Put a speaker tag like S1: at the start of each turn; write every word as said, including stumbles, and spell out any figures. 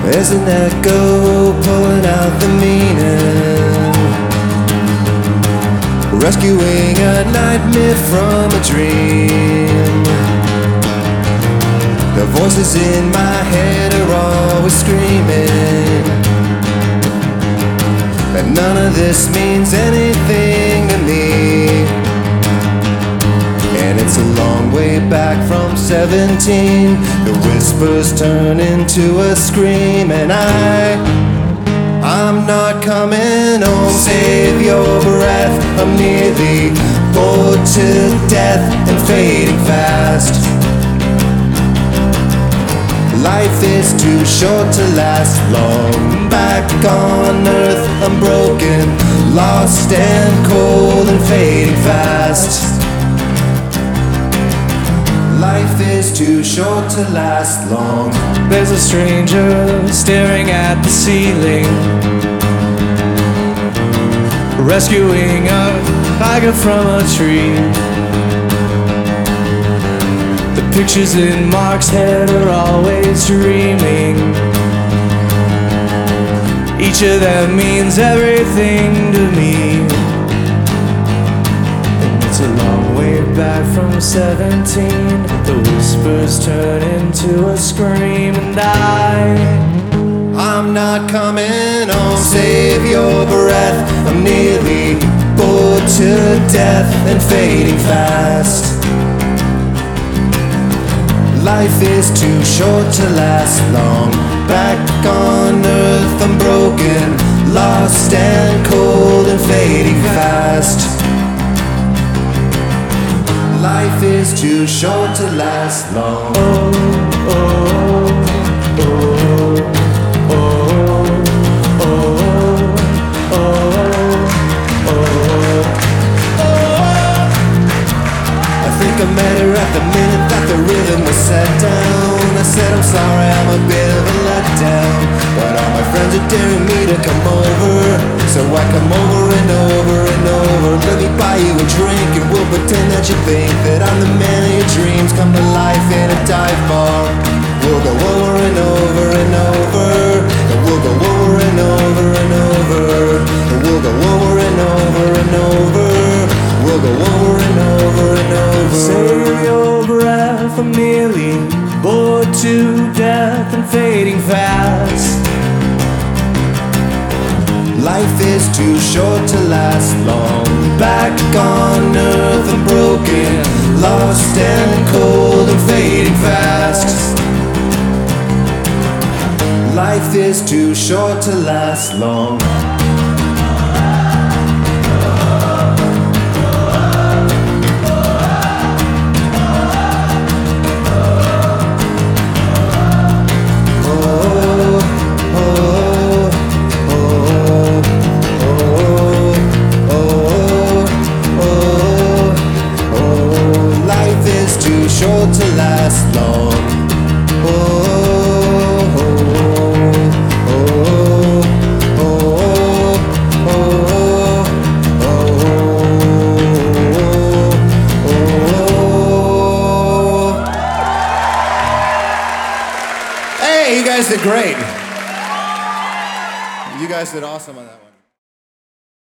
S1: There's an echo pulling out the meaning, rescuing a nightmare from a dream. The voices in my head are always screaming that none of this means anything to me. And it's a long way back from seventeen. The whispers turn into a scream, and I, I'm not coming home. Save your breath, I'm nearly bored to death and fading fast. Life is too short to last long. Back on earth, I'm broken, lost and cold and fading fast. Life is too short to last long.
S2: There's a stranger staring at the ceiling, rescuing a tiger from a tree. The pictures in Mark's head are always dreaming. Each of them means everything to me. And it's a long way back from seventeen. The whispers turn into a scream, and I,
S1: I'm not coming home. Save your breath, I'm nearly bored to death and fading fast. Life is too short to last long. Back on earth, I'm broken, lost and cold and fading fast. Life is too short to last long.
S2: oh, oh, oh, oh, oh, oh, oh.
S1: I think I met her at the minute that the rhythm was set down. I said I'm sorry, I'm a bit of a letdown, but all my friends are daring me to come over, so I come over and over and over. Let me buy you a drink and we'll pretend that you think that I'm the man of your dreams come to life in a dive bar. We'll go over and over and over, and we'll go over and over and over, and we'll go over and over and over. We'll go over and over and over.
S2: Save your breath, I'm nearly bored to death and fading fast.
S1: Life is too short to last long. Back on earth, I'm broken, lost and cold and fading fast. Life is too short to last long. Short to last long. Oh, oh, oh, oh, oh, oh, oh. Hey, you guys did great. You guys did awesome on that.